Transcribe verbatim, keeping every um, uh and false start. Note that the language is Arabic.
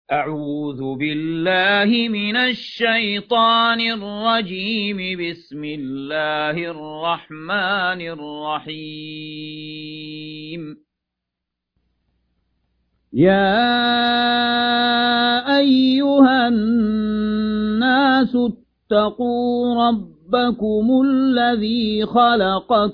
أعوذ بالله من الشيطان الرجيم. بسم الله الرحمن الرحيم. يا أيها الناس اتقوا ربكم الذي خلقكم